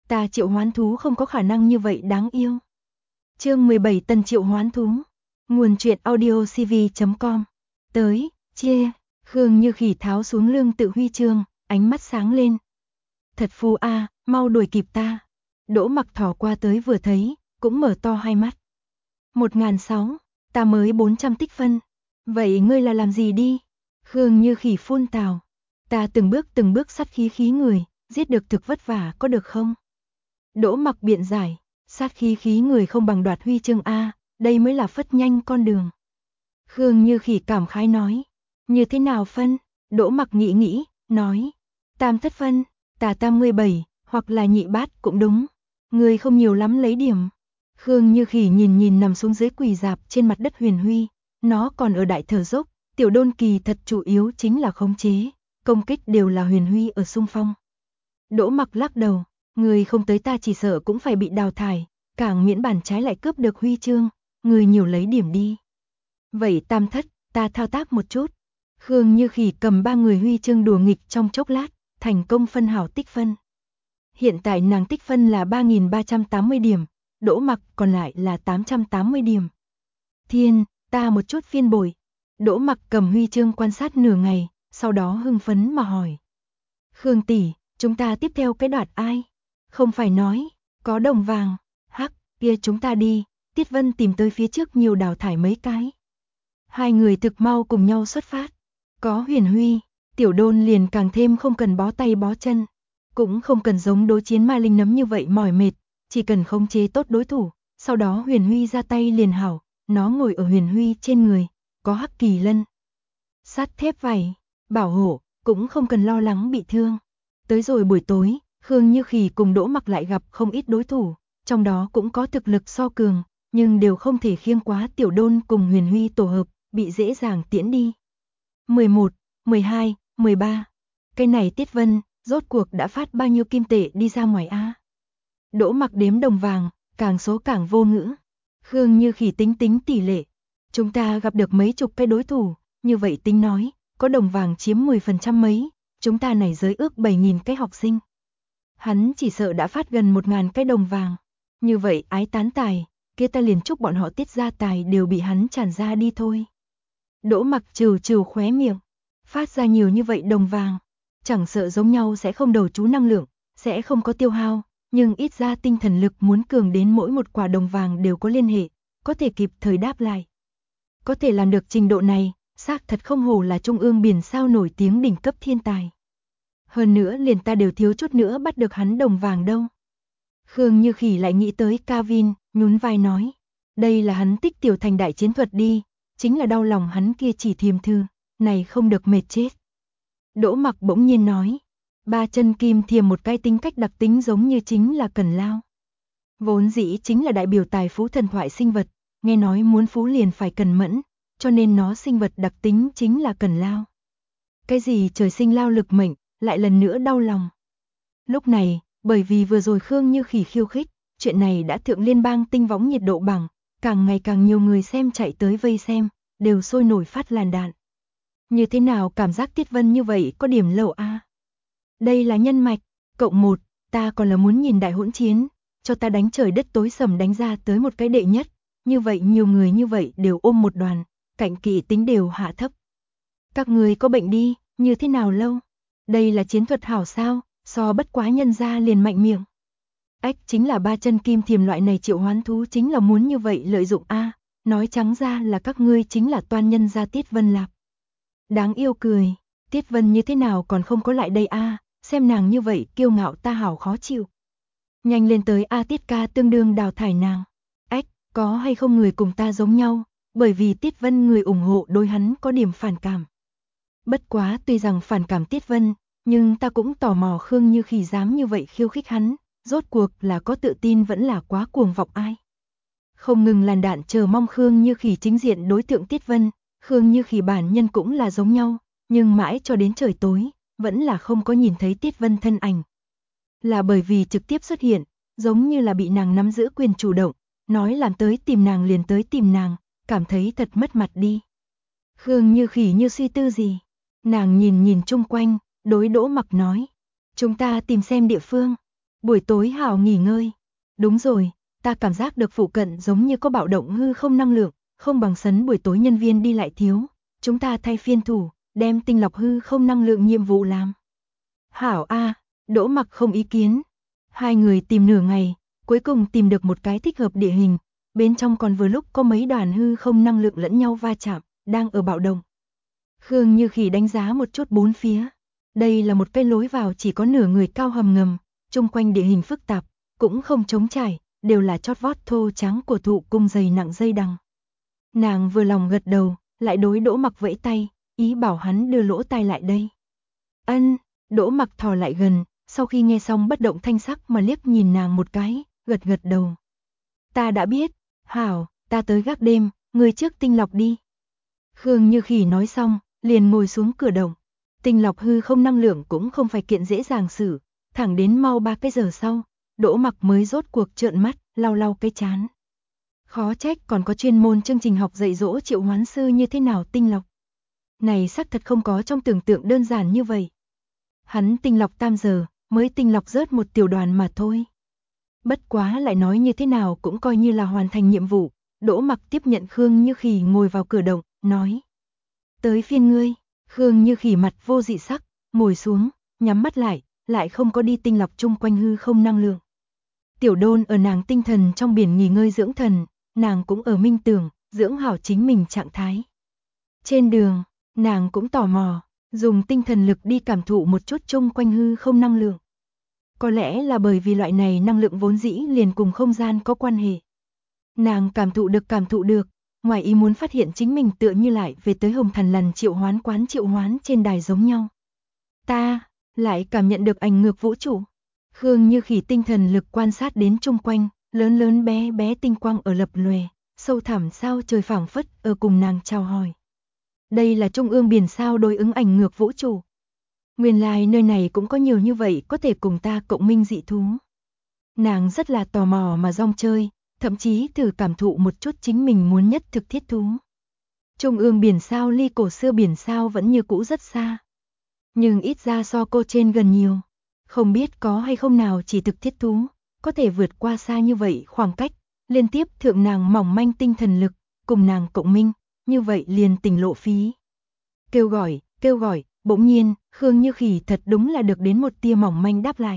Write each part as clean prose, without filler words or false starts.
Ta triệu hoán thú không có khả năng như vậy đáng yêu. Chương 17 Tần triệu hoán thú. Nguồn truyện audiocv.com. Tới, chia. Khương Như Khỉ tháo xuống lương tự huy chương, ánh mắt sáng lên. Thật phù a, mau đuổi kịp ta. Đỗ Mặc thò qua tới vừa thấy, cũng mở to hai mắt. 1006, ta mới 400 tích phân. Vậy ngươi là làm gì đi? Khương Như Khỉ phun tào. Ta từng bước sát khí người, giết được thực vất vả có được không? Đỗ Mặc biện giải, sát khí người không bằng đoạt huy chương a, đây mới là phất nhanh con đường. Khương Như Khỉ cảm khái nói, như thế nào phân? Đỗ Mặc nghĩ, nói, tam thất phân, ta tam 17, hoặc là nhị bát cũng đúng. Ngươi không nhiều lắm lấy điểm. Khương Như Khỉ nhìn nằm xuống dưới quỳ dạp trên mặt đất Huyền Huy, nó còn ở đại thở dốc, tiểu đôn kỳ thật chủ yếu chính là khống chế, công kích đều là Huyền Huy ở xung phong. Đỗ Mặc lắc đầu, người không tới ta chỉ sợ cũng phải bị đào thải, càng miễn bản trái lại cướp được huy chương, người nhiều lấy điểm đi. Vậy tam thất, ta thao tác một chút. Khương Như Khỉ cầm 3 người huy chương đùa nghịch trong chốc lát, thành công phân hảo tích phân. Hiện tại nàng tích phân là 3.380 điểm, Đỗ Mặc còn lại là 880 điểm. Thiên, ta một chút phiên bồi. Đỗ Mặc cầm huy chương quan sát nửa ngày, sau đó hưng phấn mà hỏi. Khương tỷ, chúng ta tiếp theo cái đoạt ai? Không phải nói, có đồng vàng, hắc, kia chúng ta đi, Tiết Vân tìm tới phía trước nhiều đào thải mấy cái. Hai người thực mau cùng nhau xuất phát. Có Huyền Huy, tiểu đôn liền càng thêm không cần bó tay bó chân. Cũng không cần giống đối chiến ma linh nấm như vậy mỏi mệt, chỉ cần khống chế tốt đối thủ, sau đó Huyền Huy ra tay liền hảo, nó ngồi ở Huyền Huy trên người, có hắc kỳ lân, sắt thép vảy, bảo hộ, cũng không cần lo lắng bị thương. Tới rồi buổi tối, Khương Như Khỉ cùng Đỗ Mặc lại gặp không ít đối thủ, trong đó cũng có thực lực so cường, nhưng đều không thể khiêng quá tiểu đôn cùng Huyền Huy tổ hợp, bị dễ dàng tiễn đi. 11, 12, 13. Cái này Tiết Vân, rốt cuộc đã phát bao nhiêu kim tệ đi ra ngoài a? Đỗ Mặc đếm đồng vàng, càng số càng vô ngữ. Khương Như Khỉ tính tỷ lệ. Chúng ta gặp được mấy chục cái đối thủ, như vậy tính nói, có đồng vàng chiếm 10% mấy, chúng ta này giới ước 7.000 cái học sinh. Hắn chỉ sợ đã phát gần 1.000 cái đồng vàng. Như vậy ái tán tài, kia ta liền chúc bọn họ tiết ra tài đều bị hắn tràn ra đi thôi. Đỗ Mặc trừ khóe miệng, phát ra nhiều như vậy đồng vàng, chẳng sợ giống nhau sẽ không đầu chú năng lượng, sẽ không có tiêu hao, nhưng ít ra tinh thần lực muốn cường đến mỗi một quả đồng vàng đều có liên hệ, có thể kịp thời đáp lại. Có thể làm được trình độ này, xác thật không hổ là trung ương biển sao nổi tiếng đỉnh cấp thiên tài. Hơn nữa liền ta đều thiếu chút nữa bắt được hắn đồng vàng đâu. Khương Như Khỉ lại nghĩ tới Kavin, nhún vai nói, đây là hắn tích tiểu thành đại chiến thuật đi, chính là đau lòng hắn kia chỉ thiềm thư, này không được mệt chết. Đỗ Mặc bỗng nhiên nói, 3 chân kim thiềm một cái tính cách đặc tính giống như chính là Cẩn Lao. Vốn dĩ chính là đại biểu tài phú thần thoại sinh vật, nghe nói muốn phú liền phải cần mẫn, cho nên nó sinh vật đặc tính chính là Cẩn Lao. Cái gì trời sinh lao lực mệnh, lại lần nữa đau lòng. Lúc này, bởi vì vừa rồi Khương Như Khỉ khiêu khích, chuyện này đã thượng liên bang tinh võng nhiệt độ bảng, càng ngày càng nhiều người xem chạy tới vây xem, đều sôi nổi phát làn đạn. Như thế nào cảm giác Tiết Vân như vậy có điểm lậu a? Đây là nhân mạch, cộng 1, ta còn là muốn nhìn đại hỗn chiến, cho ta đánh trời đất tối sầm đánh ra tới một cái đệ nhất, như vậy nhiều người như vậy đều ôm một đoàn, cạnh kỵ tính đều hạ thấp. Các người có bệnh đi, như thế nào lâu? Đây là chiến thuật hảo sao, so bất quá nhân ra liền mạnh miệng. Ách chính là 3 chân kim thiềm loại này triệu hoán thú chính là muốn như vậy lợi dụng a, nói trắng ra là các ngươi chính là toan nhân gia Tiết Vân Lạc. Đáng yêu cười, Tiết Vân như thế nào còn không có lại đây a, xem nàng như vậy kiêu ngạo ta hảo khó chịu. Nhanh lên tới a, Tiết ca tương đương đào thải nàng. Ách, có hay không người cùng ta giống nhau, bởi vì Tiết Vân người ủng hộ đối hắn có điểm phản cảm. Bất quá tuy rằng phản cảm Tiết Vân, nhưng ta cũng tò mò Khương Như Khỉ dám như vậy khiêu khích hắn, rốt cuộc là có tự tin vẫn là quá cuồng vọng ai. Không ngừng làn đạn chờ mong Khương Như Khỉ chính diện đối tượng Tiết Vân, Khương Như Khỉ bản nhân cũng là giống nhau, nhưng mãi cho đến trời tối, vẫn là không có nhìn thấy Tiết Vân thân ảnh. Là bởi vì trực tiếp xuất hiện, giống như là bị nàng nắm giữ quyền chủ động, nói làm tới tìm nàng liền tới tìm nàng, cảm thấy thật mất mặt đi. Khương Như Khỉ như suy tư gì, nàng nhìn chung quanh, đối Đỗ Mặc nói, chúng ta tìm xem địa phương. buổi tối hảo nghỉ ngơi. Đúng rồi, ta cảm giác được phụ cận giống như có bạo động hư không năng lượng, không bằng sấn buổi tối nhân viên đi lại thiếu. Chúng ta thay phiên thủ, đem tinh lọc hư không năng lượng nhiệm vụ làm. Hảo a, Đỗ Mặc không ý kiến. Hai người tìm nửa ngày, cuối cùng tìm được một cái thích hợp địa hình, bên trong còn vừa lúc có mấy đoàn hư không năng lượng lẫn nhau va chạm, đang ở bạo động. Khương Như Khỉ đánh giá một chút bốn phía. Đây là một cái lối vào chỉ có nửa người cao hầm ngầm, chung quanh địa hình phức tạp, cũng không trống trải, đều là chót vót thô trắng của thụ cung dày nặng dây đằng. Nàng vừa lòng gật đầu, lại đối Đỗ Mặc vẫy tay, ý bảo hắn đưa lỗ tai lại đây. Ân, Đỗ Mặc thò lại gần, sau khi nghe xong bất động thanh sắc mà liếc nhìn nàng một cái, gật gật đầu. Ta đã biết, hảo, ta tới gác đêm, ngươi trước tinh lọc đi. Khương Như Khỉ nói xong, liền ngồi xuống cửa động. Tinh lọc hư không năng lượng cũng không phải kiện dễ dàng xử, thẳng đến mau 3 cái giờ sau, Đỗ Mặc mới rốt cuộc trợn mắt, lau lau cái trán. Khó trách còn có chuyên môn chương trình học dạy dỗ triệu hoán sư như thế nào tinh lọc. Này xác thật không có trong tưởng tượng đơn giản như vậy. Hắn tinh lọc 3 giờ, mới tinh lọc rớt một tiểu đoàn mà thôi. Bất quá lại nói như thế nào cũng coi như là hoàn thành nhiệm vụ. Đỗ Mặc tiếp nhận Khương Như Khỉ ngồi vào cửa động, nói. Tới phiên ngươi. Khương Như Khỉ mặt vô dị sắc, ngồi xuống, nhắm mắt lại không có đi tinh lọc chung quanh hư không năng lượng. Tiểu Đôn ở nàng tinh thần trong biển nghỉ ngơi dưỡng thần, nàng cũng ở minh tưởng, dưỡng hảo chính mình trạng thái. Trên đường, nàng cũng tò mò, dùng tinh thần lực đi cảm thụ một chút chung quanh hư không năng lượng. Có lẽ là bởi vì loại này năng lượng vốn dĩ liền cùng không gian có quan hệ. Nàng cảm thụ được, ngoài ý muốn phát hiện chính mình tựa như lại về tới Hồng Thần Lần triệu hoán trên đài giống nhau. Ta lại cảm nhận được ảnh ngược vũ trụ. Khương Như Khỉ tinh thần lực quan sát đến chung quanh, lớn lớn bé bé tinh quang ở lập lòe, sâu thẳm sao trời phảng phất ở cùng nàng chào hỏi. Đây là trung ương biển sao đối ứng ảnh ngược vũ trụ. Nguyên lai nơi này cũng có nhiều như vậy có thể cùng ta cộng minh dị thú. Nàng rất là tò mò mà rong chơi, thậm chí thử cảm thụ một chút chính mình muốn nhất thực thiết thú. Trung ương biển sao ly cổ xưa biển sao vẫn như cũ rất xa. Nhưng ít ra so cô trên gần nhiều. Không biết có hay không nào chỉ thực thiết thú, có thể vượt qua xa như vậy khoảng cách, liên tiếp thượng nàng mỏng manh tinh thần lực, cùng nàng cộng minh, như vậy liền tỉnh lộ phí. Kêu gọi, bỗng nhiên, Khương Như Khỉ thật đúng là được đến một tia mỏng manh đáp lại.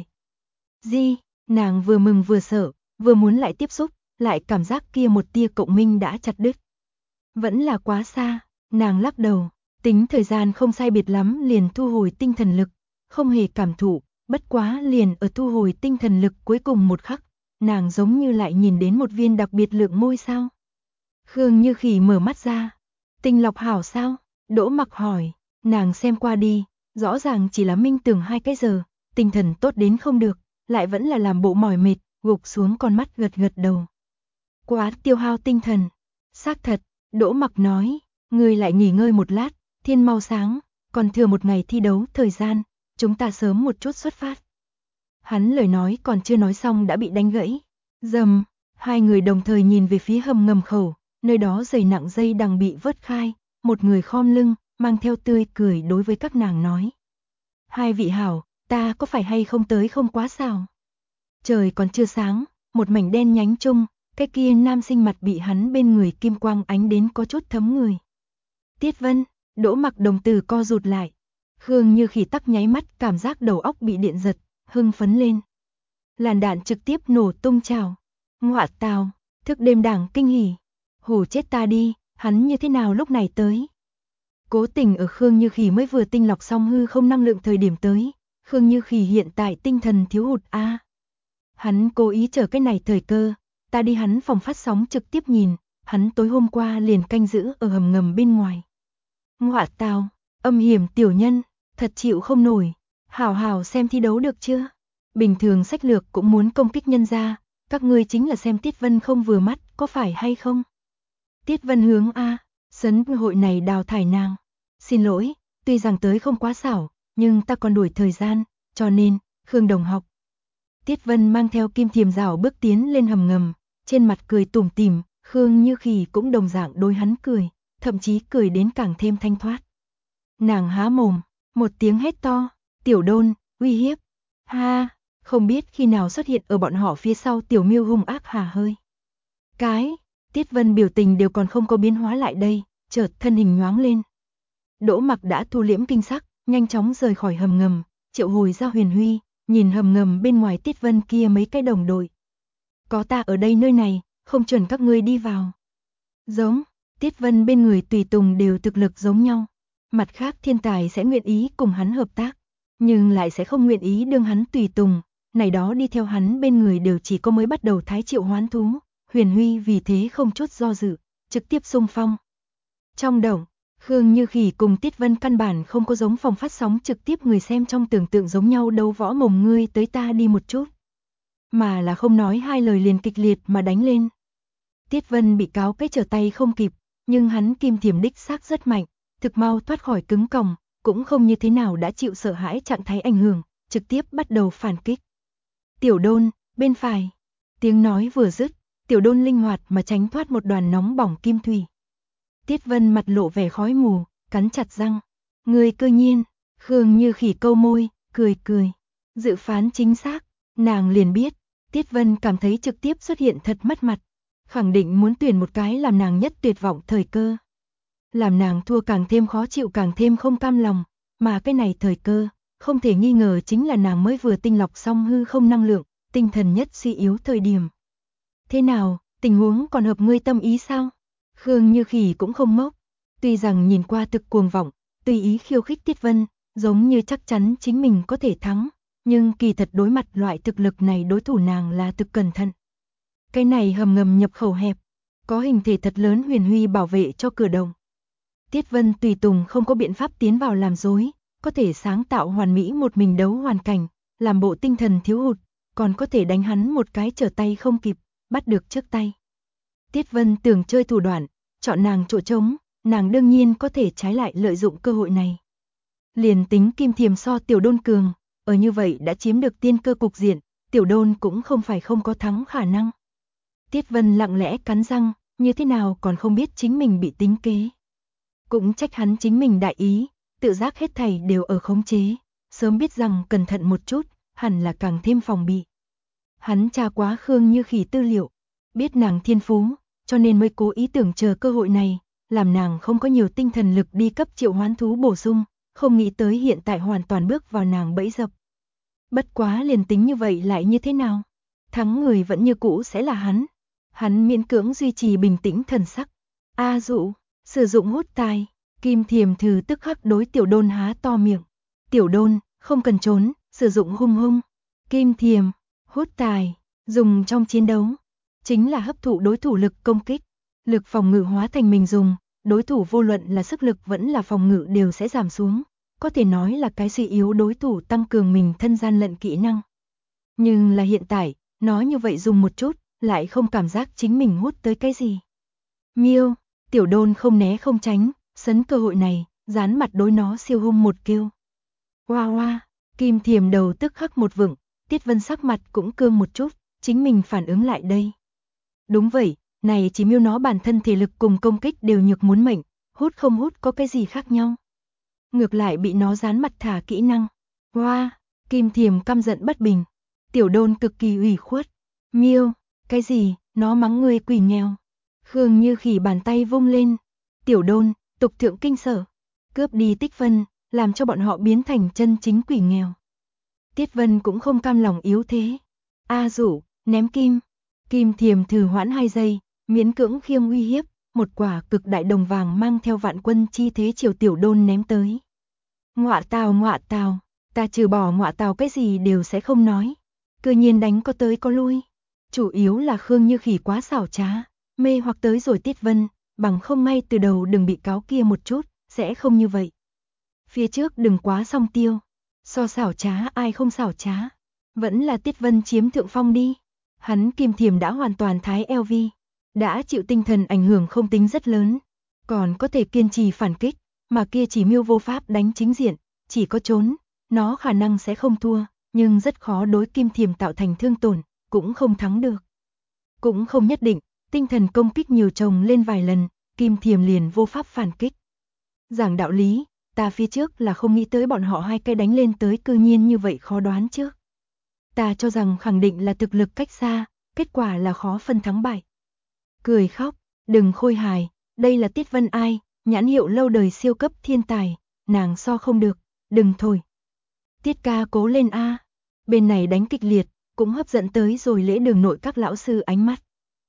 Di, nàng vừa mừng vừa sợ, vừa muốn lại tiếp xúc, lại cảm giác kia một tia cộng minh đã chặt đứt. Vẫn là quá xa, nàng lắc đầu, tính thời gian không sai biệt lắm liền thu hồi tinh thần lực, không hề cảm thụ, bất quá liền ở thu hồi tinh thần lực cuối cùng một khắc, nàng giống như lại nhìn đến một viên đặc biệt lượng ngôi sao. Khương Như Khỉ mở mắt ra, tinh lọc hảo sao? Đỗ Mặc hỏi, nàng xem qua đi, rõ ràng chỉ là minh tưởng 2 cái giờ, tinh thần tốt đến không được, lại vẫn là làm bộ mỏi mệt, gục xuống con mắt gật gật đầu. Quá tiêu hao tinh thần. Xác thật, Đỗ Mặc nói, ngươi lại nghỉ ngơi một lát, thiên mau sáng, còn thừa một ngày thi đấu thời gian, chúng ta sớm một chút xuất phát. Hắn lời nói còn chưa nói xong đã bị đánh gãy. Rầm, hai người đồng thời nhìn về phía hầm ngầm khẩu, nơi đó dày nặng dây đằng bị vớt khai, một người khom lưng, mang theo tươi cười đối với các nàng nói. Hai vị hảo, ta có phải hay không tới không quá sao? Trời còn chưa sáng, một mảnh đen nhánh chung, cái kia nam sinh mặt bị hắn bên người kim quang ánh đến có chút thấm người. Tiết Vân, Đỗ Mặc đồng tử co rụt lại. Khương Như Khỉ tắc nháy mắt cảm giác đầu óc bị điện giật, hưng phấn lên. Làn đạn trực tiếp nổ tung trào. Ngọa tào, thức đêm đảng kinh hỉ. Hù chết ta đi, hắn như thế nào lúc này tới? Cố tình ở Khương Như Khỉ mới vừa tinh lọc xong hư không năng lượng thời điểm tới. Khương Như Khỉ hiện tại tinh thần thiếu hụt a. Hắn cố ý chờ cái này thời cơ, ta đi hắn phòng phát sóng trực tiếp nhìn, hắn tối hôm qua liền canh giữ ở hầm ngầm bên ngoài. Ngọa tào, âm hiểm tiểu nhân, thật chịu không nổi, hảo hảo xem thi đấu được chưa? Bình thường sách lược cũng muốn công kích nhân gia, các ngươi chính là xem Tiết Vân không vừa mắt, có phải hay không? Tiết Vân hướng a, sấn hội này đào thải nàng. Xin lỗi, tuy rằng tới không quá xảo, nhưng ta còn đuổi thời gian, cho nên, Khương đồng học. Tiết Vân mang theo kim thiềm rào bước tiến lên hầm ngầm, trên mặt cười tủm tỉm, Khương Như Khỉ cũng đồng dạng đối hắn cười, thậm chí cười đến càng thêm thanh thoát. Nàng há mồm, một tiếng hét to, Tiểu Đôn, uy hiếp. Ha, Không biết khi nào xuất hiện ở bọn họ phía sau Tiểu Miêu hung ác hà hơi. Tiết Vân biểu tình đều còn không có biến hóa lại đây, chợt thân hình nhoáng lên. Đỗ Mặc đã thu liễm kinh sắc, nhanh chóng rời khỏi hầm ngầm, triệu hồi ra Huyền Huy, nhìn hầm ngầm bên ngoài Tiết Vân kia mấy cái đồng đội. Có ta ở đây nơi này, không chuẩn các ngươi đi vào. Giống, Tiết Vân bên người tùy tùng đều thực lực giống nhau. Mặt khác thiên tài sẽ nguyện ý cùng hắn hợp tác, nhưng lại sẽ không nguyện ý đương hắn tùy tùng, này đó đi theo hắn bên người đều chỉ có mới bắt đầu thái triệu hoán thú. Huyền Huy vì thế không chút do dự, trực tiếp xung phong. Trong động, Khương Như Khỉ cùng Tiết Vân căn bản không có giống phòng phát sóng trực tiếp người xem trong tưởng tượng giống nhau đấu võ mồm ngươi tới ta đi một chút, mà là không nói hai lời liền kịch liệt mà đánh lên. Tiết Vân bị cáo cái trở tay không kịp, nhưng hắn kim thiểm đích xác rất mạnh, thực mau thoát khỏi cứng còng, cũng không như thế nào đã chịu sợ hãi trạng thái ảnh hưởng, trực tiếp bắt đầu phản kích. Tiểu Đôn, bên phải. Tiếng nói vừa dứt, Tiểu Đôn linh hoạt mà tránh thoát một đoàn nóng bỏng kim thủy. Tiết Vân mặt lộ vẻ khói mù, cắn chặt răng. Người cơ nhiên, Khương Như Khỉ câu môi, cười cười. Dự phán chính xác, nàng liền biết, Tiết Vân cảm thấy trực tiếp xuất hiện thật mất mặt. Khẳng định muốn tuyển một cái làm nàng nhất tuyệt vọng thời cơ. Làm nàng thua càng thêm khó chịu càng thêm không cam lòng, mà cái này thời cơ, không thể nghi ngờ chính là nàng mới vừa tinh lọc xong hư không năng lượng, tinh thần nhất suy yếu thời điểm. Thế nào, tình huống còn hợp ngươi tâm ý sao? Khương Như Khỉ cũng không ngốc, tuy rằng nhìn qua thực cuồng vọng, tùy ý khiêu khích Tiết Vân, giống như chắc chắn chính mình có thể thắng, nhưng kỳ thật đối mặt loại thực lực này đối thủ nàng là thực cẩn thận. Cái này hầm ngầm nhập khẩu hẹp, có hình thể thật lớn Huyền Huy bảo vệ cho cửa động. Tiết Vân tùy tùng không có biện pháp tiến vào làm dối, có thể sáng tạo hoàn mỹ một mình đấu hoàn cảnh, làm bộ tinh thần thiếu hụt, còn có thể đánh hắn một cái trở tay không kịp, bắt được trước tay. Tiết Vân tưởng chơi thủ đoạn, chọn nàng chỗ trống, nàng đương nhiên có thể trái lại lợi dụng cơ hội này. Liền tính kim thiềm so Tiểu Đôn cường, ở như vậy đã chiếm được tiên cơ cục diện, Tiểu Đôn cũng không phải không có thắng khả năng. Tiết Vân lặng lẽ cắn răng, như thế nào còn không biết chính mình bị tính kế. Cũng trách hắn chính mình đại ý, tự giác hết thảy đều ở khống chế, sớm biết rằng cẩn thận một chút, hẳn là càng thêm phòng bị. Hắn tra quá Khương Như Khỉ tư liệu, biết nàng thiên phú, cho nên mới cố ý tưởng chờ cơ hội này, làm nàng không có nhiều tinh thần lực đi cấp triệu hoán thú bổ sung, không nghĩ tới hiện tại hoàn toàn bước vào nàng bẫy dập. Bất quá liền tính như vậy lại như thế nào? Thắng người vẫn như cũ sẽ là hắn. Hắn miễn cưỡng duy trì bình tĩnh thần sắc. A dụ, sử dụng hút tài. Kim thiềm thử tức khắc đối Tiểu Đôn há to miệng. Tiểu Đôn, không cần trốn, sử dụng hung hung. Kim thiềm, hút tài, dùng trong chiến đấu. Chính là hấp thụ đối thủ lực công kích. Lực phòng ngự hóa thành mình dùng, đối thủ vô luận là sức lực vẫn là phòng ngự đều sẽ giảm xuống. Có thể nói là cái suy yếu đối thủ tăng cường mình thân gian lận kỹ năng. Nhưng là hiện tại, nói như vậy dùng một chút, lại không cảm giác chính mình hút tới cái gì. Miêu, Tiểu Đôn không né không tránh, sấn cơ hội này, dán mặt đối nó siêu hung một kêu. Hoa hoa, kim thiềm đầu tức khắc một vựng, Tiết Vân sắc mặt cũng cương một chút, chính mình phản ứng lại đây. Đúng vậy, này chỉ miêu nó bản thân thể lực cùng công kích đều nhược muốn mệnh, hút không hút có cái gì khác nhau. Ngược lại bị nó dán mặt thả kỹ năng. Hoa, kim thiềm căm giận bất bình. Tiểu Đôn cực kỳ ủy khuất. Miêu, cái gì, nó mắng ngươi quỷ nghèo. Khương Như Khỉ bàn tay vung lên. Tiểu Đôn, tục thượng kinh sở. Cướp đi Tích Vân, làm cho bọn họ biến thành chân chính quỷ nghèo. Tiết Vân cũng không cam lòng yếu thế. A dụ, ném kim. Kim thiềm thử hoãn 2 giây, miễn cưỡng khiêng uy hiếp, một quả cực đại đồng vàng mang theo vạn quân chi thế chiều Tiểu Đôn ném tới. Ngọa tào, ta trừ bỏ ngọa tào cái gì đều sẽ không nói. Cư nhiên đánh có tới có lui. Chủ yếu là Khương Như Khỉ quá xảo trá, mê hoặc tới rồi Tiết Vân, bằng không ngay từ đầu đừng bị cáo kia một chút, sẽ không như vậy. Phía trước đừng quá song tiêu, so xảo trá ai không xảo trá, vẫn là Tiết Vân chiếm thượng phong đi. Hắn kim thiềm đã hoàn toàn thái LV, đã chịu tinh thần ảnh hưởng không tính rất lớn, còn có thể kiên trì phản kích, mà kia chỉ miêu vô pháp đánh chính diện, chỉ có trốn, nó khả năng sẽ không thua, nhưng rất khó đối kim thiềm tạo thành thương tổn, cũng không thắng được. Cũng không nhất định, tinh thần công kích nhiều chồng lên vài lần, kim thiềm liền vô pháp phản kích. Giảng đạo lý, ta phía trước là không nghĩ tới bọn họ hai cái đánh lên tới cư nhiên như vậy khó đoán trước. Ta cho rằng khẳng định là thực lực cách xa, kết quả là khó phân thắng bại. Cười khóc, đừng khôi hài, đây là Tiết Vân Ai, nhãn hiệu lâu đời siêu cấp thiên tài, nàng so không được, đừng thôi. Tiết ca cố lên a. Bên này đánh kịch liệt, cũng hấp dẫn tới rồi lễ đường nội các lão sư ánh mắt.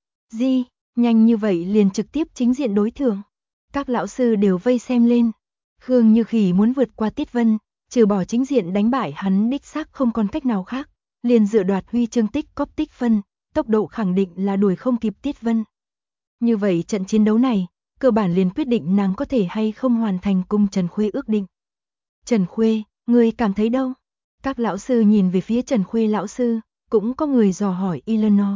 Gì, nhanh như vậy liền trực tiếp chính diện đối thượng. Các lão sư đều vây xem lên. Khương Như Khỉ muốn vượt qua Tiết Vân, trừ bỏ chính diện đánh bại hắn đích xác không còn cách nào khác, liền dựa đoạt huy chương tích cóp tích phân, tốc độ khẳng định là đuổi không kịp Tiết Vân. Như vậy trận chiến đấu này, cơ bản liền quyết định nàng có thể hay không hoàn thành cùng Trần Khuê ước định. Trần Khuê, ngươi cảm thấy đâu? Các lão sư nhìn về phía Trần Khuê lão sư, cũng có người dò hỏi Eleanor.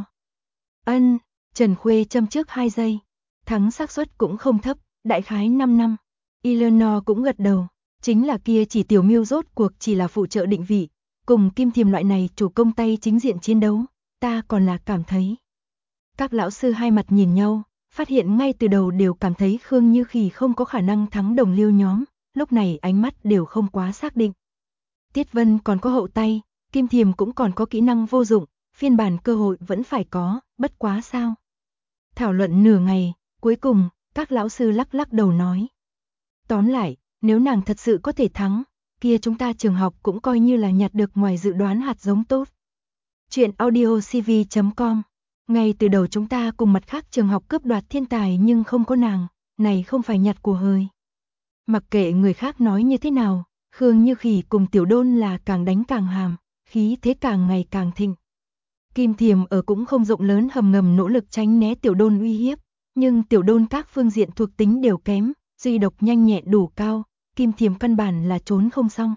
Ân, Trần Khuê châm trước 2 giây, thắng xác suất cũng không thấp, đại khái 5 năm. Eleanor cũng gật đầu, chính là kia chỉ tiểu miêu rốt cuộc chỉ là phụ trợ định vị, cùng Kim Thiềm loại này chủ công tay chính diện chiến đấu, ta còn là cảm thấy. Các lão sư hai mặt nhìn nhau, phát hiện ngay từ đầu đều cảm thấy Khương Như Khỉ không có khả năng thắng đồng liêu nhóm, lúc này ánh mắt đều không quá xác định. Tiết Vân còn có hậu tay, Kim Thiềm cũng còn có kỹ năng vô dụng, phiên bản cơ hội vẫn phải có, bất quá sao. Thảo luận nửa ngày, cuối cùng, các lão sư lắc lắc đầu nói. Tóm lại, nếu nàng thật sự có thể thắng, kia chúng ta trường học cũng coi như là nhặt được ngoài dự đoán hạt giống tốt. Chuyện audiocv.com. Ngay từ đầu chúng ta cùng mặt khác trường học cướp đoạt thiên tài nhưng không có nàng, này không phải nhặt của hời. Mặc kệ người khác nói như thế nào, Khương Như Khỉ cùng Tiểu Đôn là càng đánh càng hàm, khí thế càng ngày càng thịnh. Kim Thiềm ở cũng không rộng lớn hầm ngầm nỗ lực tránh né Tiểu Đôn uy hiếp, nhưng Tiểu Đôn các phương diện thuộc tính đều kém, duy độc nhanh nhẹn đủ cao, Kim Thiềm căn bản là trốn không xong.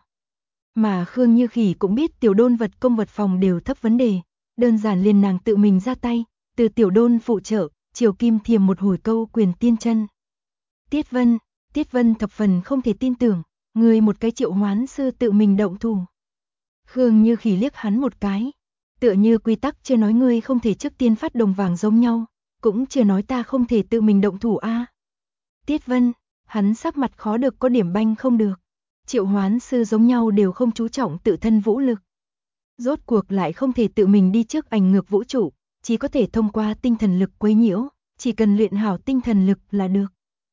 Mà Khương Như Khỉ cũng biết Tiểu Đôn vật công vật phòng đều thấp vấn đề, đơn giản liền nàng tự mình ra tay, từ Tiểu Đôn phụ trợ, chiều Kim Thiềm một hồi câu quyền tiên chân. Tiết Vân thập phần không thể tin tưởng, người một cái triệu hoán sư tự mình động thủ. Khương Như Khỉ liếc hắn một cái, tựa như quy tắc chưa nói ngươi không thể trước tiên phát đồng vàng giống nhau, cũng chưa nói ta không thể tự mình động thủ a. Tiết Vân, hắn sắc mặt khó được có điểm banh không được. Triệu hoán sư giống nhau đều không chú trọng tự thân vũ lực. Rốt cuộc lại không thể tự mình đi trước ảnh ngược vũ trụ, chỉ có thể thông qua tinh thần lực quấy nhiễu, chỉ cần luyện hảo tinh thần lực là được.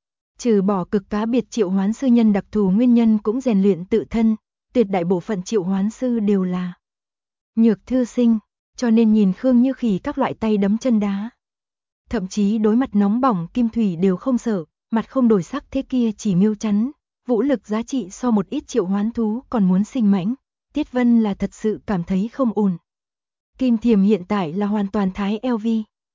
Trừ bỏ cực cá biệt triệu hoán sư nhân đặc thù nguyên nhân cũng rèn luyện tự thân, tuyệt đại bộ phận triệu hoán sư đều là nhược thư sinh, cho nên nhìn Khương Như Khỉ các loại tay đấm chân đá. Thậm chí đối mặt nóng bỏng kim thủy đều không sợ, mặt không đổi sắc thế kia chỉ miêu chắn, vũ lực giá trị so một ít triệu hoán thú còn muốn sinh mãnh, Tiết Vân là thật sự cảm thấy không ổn. Kim Thiềm hiện tại là hoàn toàn thái LV.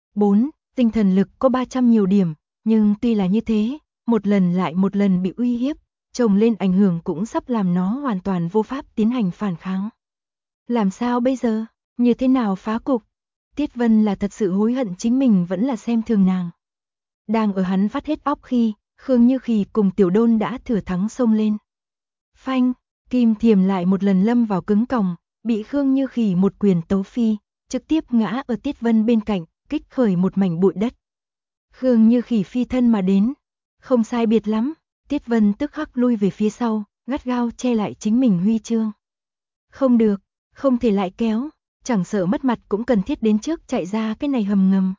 4, tinh thần lực có 300 nhiều điểm, nhưng tuy là như thế, một lần lại một lần bị uy hiếp, chồng lên ảnh hưởng cũng sắp làm nó hoàn toàn vô pháp tiến hành phản kháng. Làm sao bây giờ, như thế nào phá cục? Tiết Vân là thật sự hối hận chính mình vẫn là xem thường nàng. Đang ở hắn phát hết óc khi, Khương Như Khỉ cùng Tiểu Đôn đã thừa thắng xông lên. Phanh, Kim Thiềm lại một lần lâm vào cứng còng, bị Khương Như Khỉ một quyền tấu phi, trực tiếp ngã ở Tiết Vân bên cạnh, kích khởi một mảnh bụi đất. Khương Như Khỉ phi thân mà đến, không sai biệt lắm, Tiết Vân tức khắc lui về phía sau, gắt gao che lại chính mình huy chương. Không được, không thể lại kéo, chẳng sợ mất mặt cũng cần thiết đến trước chạy ra cái này hầm ngầm.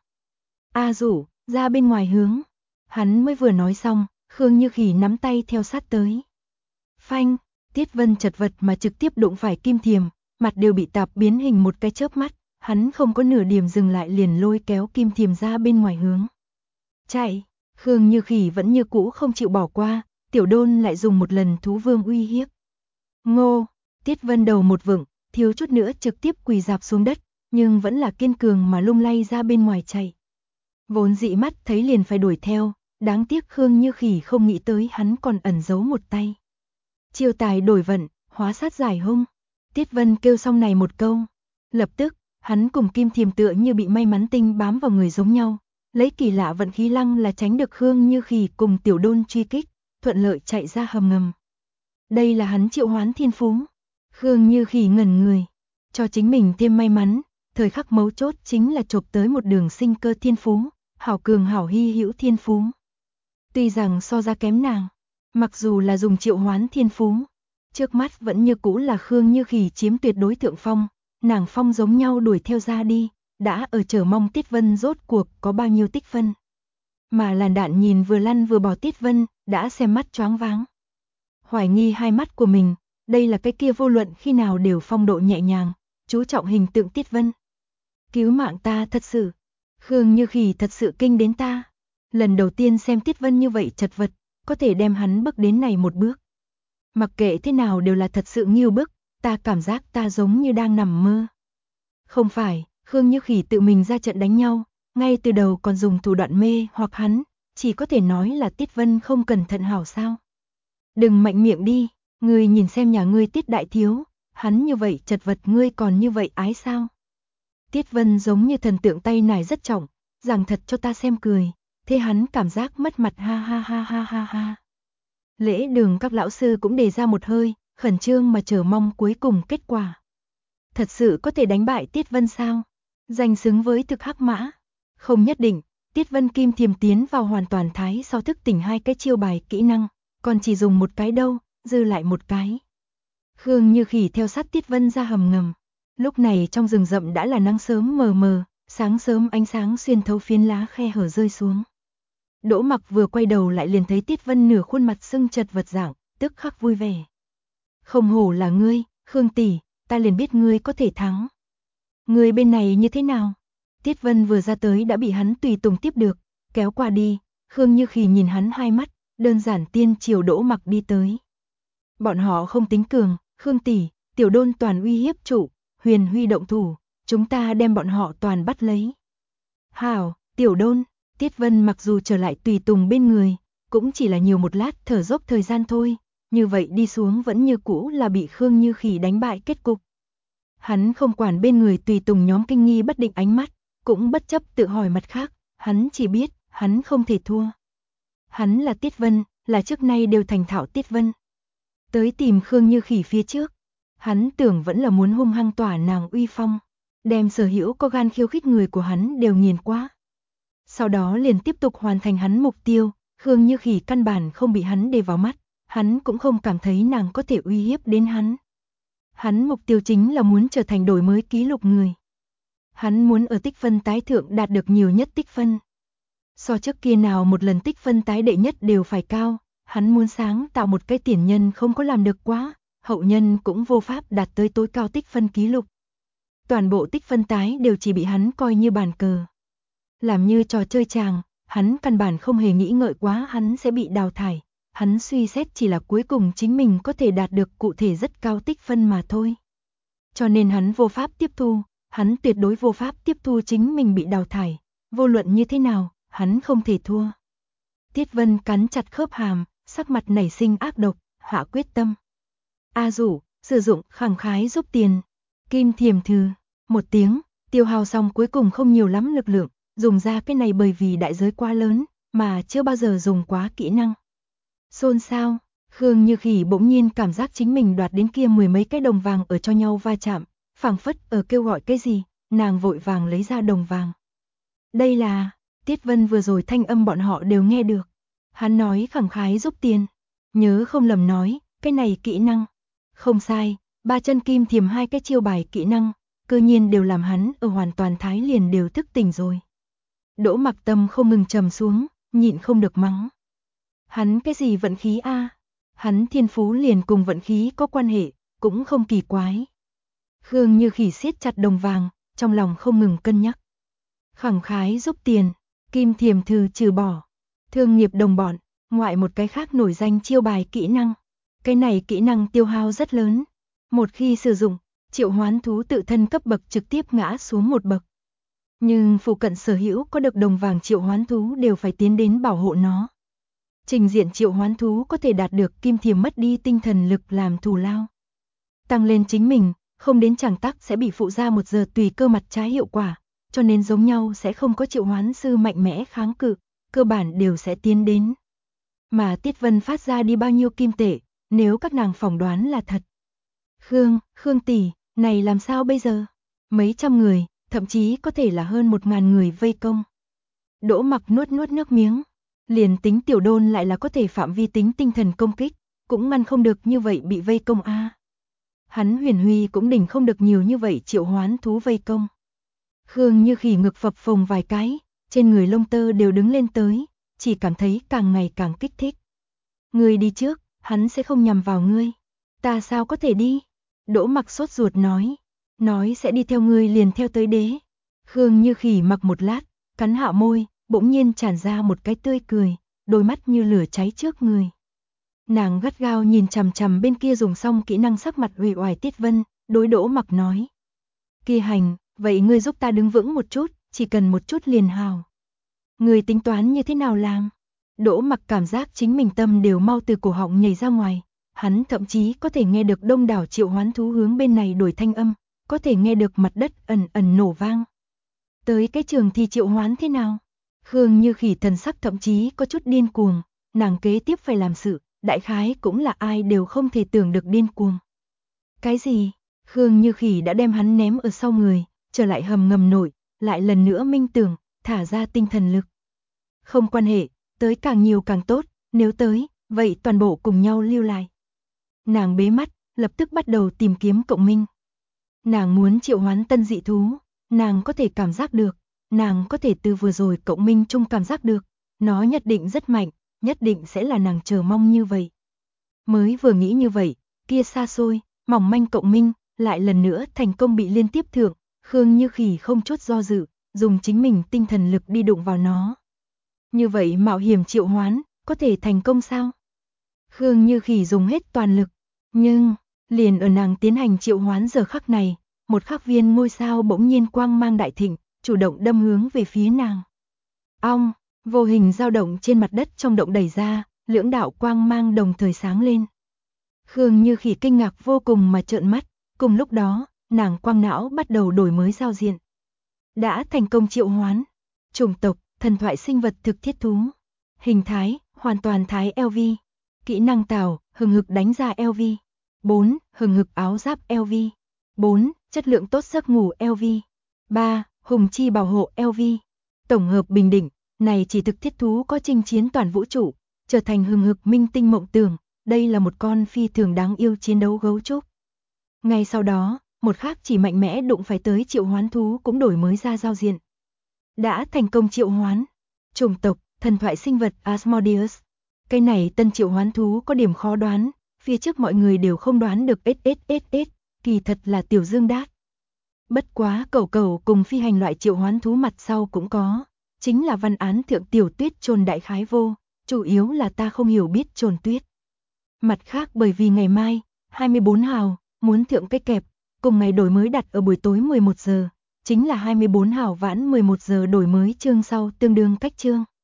A Dũ, ra bên ngoài hướng. Hắn mới vừa nói xong, Khương Như Khỉ nắm tay theo sát tới. Phanh, Tiết Vân chật vật mà trực tiếp đụng phải Kim Thiềm, mặt đều bị tạp biến hình một cái chớp mắt, hắn không có nửa điểm dừng lại liền lôi kéo Kim Thiềm ra bên ngoài hướng. Chạy, Khương Như Khỉ vẫn như cũ không chịu bỏ qua, Tiểu Đôn lại dùng một lần thú vương uy hiếp. Ngô, Tiết Vân đầu một vựng, thiếu chút nữa trực tiếp quỳ rạp xuống đất, nhưng vẫn là kiên cường mà lung lay ra bên ngoài chạy. Vốn dị mắt thấy liền phải đuổi theo, đáng tiếc Khương Như Khỉ không nghĩ tới hắn còn ẩn giấu một tay. Chiêu tài đổi vận, hóa sát giải hung. Tiết Vân kêu xong này một câu. Lập tức, hắn cùng Kim Thiềm tựa như bị may mắn tinh bám vào người giống nhau. Lấy kỳ lạ vận khí lăng là tránh được Khương Như Khỉ cùng Tiểu Đôn truy kích, thuận lợi chạy ra hầm ngầm. Đây là hắn triệu hoán thiên phú. Khương Như Khỉ ngẩn người, cho chính mình thêm may mắn, thời khắc mấu chốt chính là chộp tới một đường sinh cơ thiên phú, hảo cường hảo hy hữu thiên phú. Tuy rằng so ra kém nàng, mặc dù là dùng triệu hoán thiên phú, trước mắt vẫn như cũ là Khương Như Khỉ chiếm tuyệt đối thượng phong, nàng phong giống nhau đuổi theo ra đi, đã ở chờ mong Tiết Vân rốt cuộc có bao nhiêu tích phân. Mà làn đạn nhìn vừa lăn vừa bỏ Tiết Vân, đã xem mắt choáng váng. Hoài nghi hai mắt của mình, đây là cái kia vô luận khi nào đều phong độ nhẹ nhàng, chú trọng hình tượng Tiết Vân. Cứu mạng ta thật sự, Khương Như Khỉ thật sự kinh đến ta. Lần đầu tiên xem Tiết Vân như vậy chật vật, có thể đem hắn bước đến này một bước. Mặc kệ thế nào đều là thật sự nghiêu bức, ta cảm giác ta giống như đang nằm mơ. Không phải, Khương Như Khỉ tự mình ra trận đánh nhau, ngay từ đầu còn dùng thủ đoạn mê hoặc hắn, chỉ có thể nói là Tiết Vân không cẩn thận hảo sao. Đừng mạnh miệng đi, ngươi nhìn xem nhà ngươi Tiết đại thiếu, hắn như vậy chật vật ngươi còn như vậy ái sao. Tiết Vân giống như thần tượng tay nải rất trọng, giảng thật cho ta xem cười, thế hắn cảm giác mất mặt ha ha ha ha ha ha. Lễ đường các lão sư cũng đề ra một hơi, khẩn trương mà chờ mong cuối cùng kết quả. Thật sự có thể đánh bại Tiết Vân sao? Danh xứng với thực hắc mã? Không nhất định, Tiết Vân Kim Thiềm tiến vào hoàn toàn thái sau thức tỉnh hai cái chiêu bài kỹ năng, còn chỉ dùng một cái đâu, dư lại một cái. Khương Như Khỉ theo sát Tiết Vân ra hầm ngầm. Lúc này trong rừng rậm đã là nắng sớm mờ mờ, sáng sớm ánh sáng xuyên thấu phiến lá khe hở rơi xuống. Đỗ Mặc vừa quay đầu lại liền thấy Tiết Vân nửa khuôn mặt sưng chật vật dạng, tức khắc vui vẻ. Không hổ là ngươi, Khương tỷ, ta liền biết ngươi có thể thắng. Ngươi bên này như thế nào? Tiết Vân vừa ra tới đã bị hắn tùy tùng tiếp được, kéo qua đi, Khương Như Khỉ nhìn hắn hai mắt, đơn giản tiên chiều Đỗ Mặc đi tới. Bọn họ không tính cường, Khương tỷ, Tiểu Đôn toàn uy hiếp trụ, Huyền Huy động thủ, chúng ta đem bọn họ toàn bắt lấy. Hảo, Tiểu Đôn, Tiết Vân mặc dù trở lại tùy tùng bên người, cũng chỉ là nhiều một lát thở dốc thời gian thôi, như vậy đi xuống vẫn như cũ là bị Khương Như Khỉ đánh bại kết cục. Hắn không quản bên người tùy tùng nhóm kinh nghi bất định ánh mắt, cũng bất chấp tự hỏi mặt khác, hắn chỉ biết, hắn không thể thua. Hắn là Tiết Vân, là trước nay đều thành thạo Tiết Vân. Tới tìm Khương Như Khỉ phía trước, hắn tưởng vẫn là muốn hung hăng tỏa nàng uy phong, đem sở hữu có gan khiêu khích người của hắn đều nghiền quá. Sau đó liền tiếp tục hoàn thành hắn mục tiêu, Khương Như Khỉ căn bản không bị hắn để vào mắt, hắn cũng không cảm thấy nàng có thể uy hiếp đến hắn. Hắn mục tiêu chính là muốn trở thành đổi mới ký lục người. Hắn muốn ở tích phân tái thượng đạt được nhiều nhất tích phân. So trước kia nào một lần tích phân tái đệ nhất đều phải cao, hắn muốn sáng tạo một cái tiền nhân không có làm được quá, hậu nhân cũng vô pháp đạt tới tối cao tích phân ký lục. Toàn bộ tích phân tái đều chỉ bị hắn coi như bàn cờ. Làm như trò chơi chàng, hắn căn bản không hề nghĩ ngợi quá hắn sẽ bị đào thải. Hắn suy xét chỉ là cuối cùng chính mình có thể đạt được cụ thể rất cao tích phân mà thôi. Cho nên hắn vô pháp tiếp thu, hắn tuyệt đối vô pháp tiếp thu chính mình bị đào thải. Vô luận như thế nào, hắn không thể thua. Tiết Vân cắn chặt khớp hàm, sắc mặt nảy sinh ác độc, hạ quyết tâm. A Dụ, sử dụng khẳng khái giúp tiền. Kim Thiềm Thư, một tiếng, tiêu hao xong cuối cùng không nhiều lắm lực lượng, dùng ra cái này bởi vì đại giới quá lớn, mà chưa bao giờ dùng quá kỹ năng. Xôn xao, Khương Như Khỉ bỗng nhiên cảm giác chính mình đoạt đến kia mười mấy cái đồng vàng ở cho nhau va chạm, phảng phất ở kêu gọi cái gì, nàng vội vàng lấy ra đồng vàng. Đây là, Tiết Vân vừa rồi thanh âm bọn họ đều nghe được. Hắn nói khẳng khái giúp tiền, nhớ không lầm nói, cái này kỹ năng. Không sai, ba chân kim thiềm hai cái chiêu bài kỹ năng, cơ nhiên đều làm hắn ở hoàn toàn thái liền đều thức tỉnh rồi. Đỗ Mặc tâm không ngừng trầm xuống, nhịn không được mắng. Hắn cái gì vận khí a? Hắn thiên phú liền cùng vận khí có quan hệ, cũng không kỳ quái. Khương Như Khỉ siết chặt đồng vàng, trong lòng không ngừng cân nhắc. Khẳng khái giúp tiền, Kim Thiềm Thư trừ bỏ, thương nghiệp đồng bọn, ngoại một cái khác nổi danh chiêu bài kỹ năng. Cái này kỹ năng tiêu hao rất lớn, một khi sử dụng, triệu hoán thú tự thân cấp bậc trực tiếp ngã xuống một bậc. Nhưng phụ cận sở hữu có được đồng vàng triệu hoán thú đều phải tiến đến bảo hộ nó. Trình diện triệu hoán thú có thể đạt được Kim Thiềm mất đi tinh thần lực làm thù lao. Tăng lên chính mình, không đến chẳng tắc sẽ bị phụ ra 1 giờ tùy cơ mặt trái hiệu quả, cho nên giống nhau sẽ không có triệu hoán sư mạnh mẽ kháng cự, cơ bản đều sẽ tiến đến. Mà Tiết Vân phát ra đi bao nhiêu kim tệ, nếu các nàng phỏng đoán là thật. Khương tỷ, này làm sao bây giờ? Mấy trăm người, thậm chí có thể là hơn 1000 người vây công. Đỗ Mặc nuốt nước miếng, liền tính Tiểu Đôn lại là có thể phạm vi tính tinh thần công kích, cũng ngăn không được như vậy bị vây công a. hắn Huyền Huy cũng đỉnh không được nhiều như vậy triệu hoán thú vây công. Khương Như Khỉ ngực phập phồng vài cái, trên người lông tơ đều đứng lên tới, chỉ cảm thấy càng ngày càng kích thích. Ngươi đi trước, hắn sẽ không nhằm vào ngươi. Ta sao có thể đi? Đỗ Mặc sốt ruột nói sẽ đi theo ngươi liền theo tới đế. Khương Như Khỉ mặc một lát, cắn hạ môi, bỗng nhiên tràn ra một cái tươi cười, đôi mắt như lửa cháy trước người. Nàng gắt gao nhìn chằm chằm bên kia dùng xong kỹ năng sắc mặt uể oải Tiết Vân, đối Đỗ Mặc nói. Kỳ hành, vậy ngươi giúp ta đứng vững một chút, chỉ cần một chút liền hào. Ngươi tính toán như thế nào làm? Đỗ Mặc cảm giác chính mình tâm đều mau từ cổ họng nhảy ra ngoài, hắn thậm chí có thể nghe được đông đảo triệu hoán thú hướng bên này đổi thanh âm, có thể nghe được mặt đất ẩn ẩn nổ vang. Tới cái trường thì triệu hoán thế nào? Khương Như Khỉ thần sắc thậm chí có chút điên cuồng, nàng kế tiếp phải làm sự, đại khái cũng là ai đều không thể tưởng được điên cuồng. Cái gì? Khương Như Khỉ đã đem hắn ném ở sau người, trở lại hầm ngầm nội, lại lần nữa minh tưởng, thả ra tinh thần lực. Không quan hệ, tới càng nhiều càng tốt, nếu tới, vậy toàn bộ cùng nhau lưu lại. Nàng bế mắt, lập tức bắt đầu tìm kiếm cộng minh. Nàng muốn triệu hoán tân dị thú, nàng có thể cảm giác được, nàng có thể từ vừa rồi cộng minh chung cảm giác được, nó nhất định rất mạnh, nhất định sẽ là nàng chờ mong như vậy. Mới vừa nghĩ như vậy, kia xa xôi, mỏng manh cộng minh, lại lần nữa thành công bị liên tiếp thượng, Khương Như Khỉ không chút do dự, dùng chính mình tinh thần lực đi đụng vào nó. Như vậy mạo hiểm triệu hoán, có thể thành công sao? Khương Như Khỉ dùng hết toàn lực, nhưng, liền ở nàng tiến hành triệu hoán giờ khắc này, một khắc viên ngôi sao bỗng nhiên quang mang đại thịnh, chủ động đâm hướng về phía nàng. Ong, vô hình dao động trên mặt đất trong động đẩy ra, lưỡng đạo quang mang đồng thời sáng lên. Khương Như Khỉ kinh ngạc vô cùng mà trợn mắt, cùng lúc đó, nàng quang não bắt đầu đổi mới giao diện. Đã thành công triệu hoán. Chủng tộc, thần thoại sinh vật thực thiết thú. Hình thái, hoàn toàn thái LV. Kỹ năng tào, hừng hực đánh ra LV. 4. Hừng hực áo giáp LV. 4. Chất lượng tốt giấc ngủ LV. 3. Hùng chi bảo hộ LV. Tổng hợp bình định, này chỉ thực thiết thú có chinh chiến toàn vũ trụ, trở thành hừng hực minh tinh mộng tưởng, đây là một con phi thường đáng yêu chiến đấu gấu trúc. Ngay sau đó, một khác chỉ mạnh mẽ đụng phải tới triệu hoán thú cũng đổi mới ra giao diện. Đã thành công triệu hoán. Chủng tộc, thần thoại sinh vật Asmodeus. Cái này tân triệu hoán thú có điểm khó đoán, phía trước mọi người đều không đoán được SSSS, kỳ thật là Tiểu Dương Đát. Bất quá cẩu cẩu cùng phi hành loại triệu hoán thú mặt sau cũng có, chính là văn án thượng Tiểu Tuyết Trồn đại khái vô, chủ yếu là ta không hiểu biết Trồn Tuyết. Mặt khác bởi vì ngày mai, 24 hào, muốn thượng cái kẹp, cùng ngày đổi mới đặt ở buổi tối 11 giờ, chính là 24 hào vãn 11 giờ đổi mới chương sau tương đương cách chương.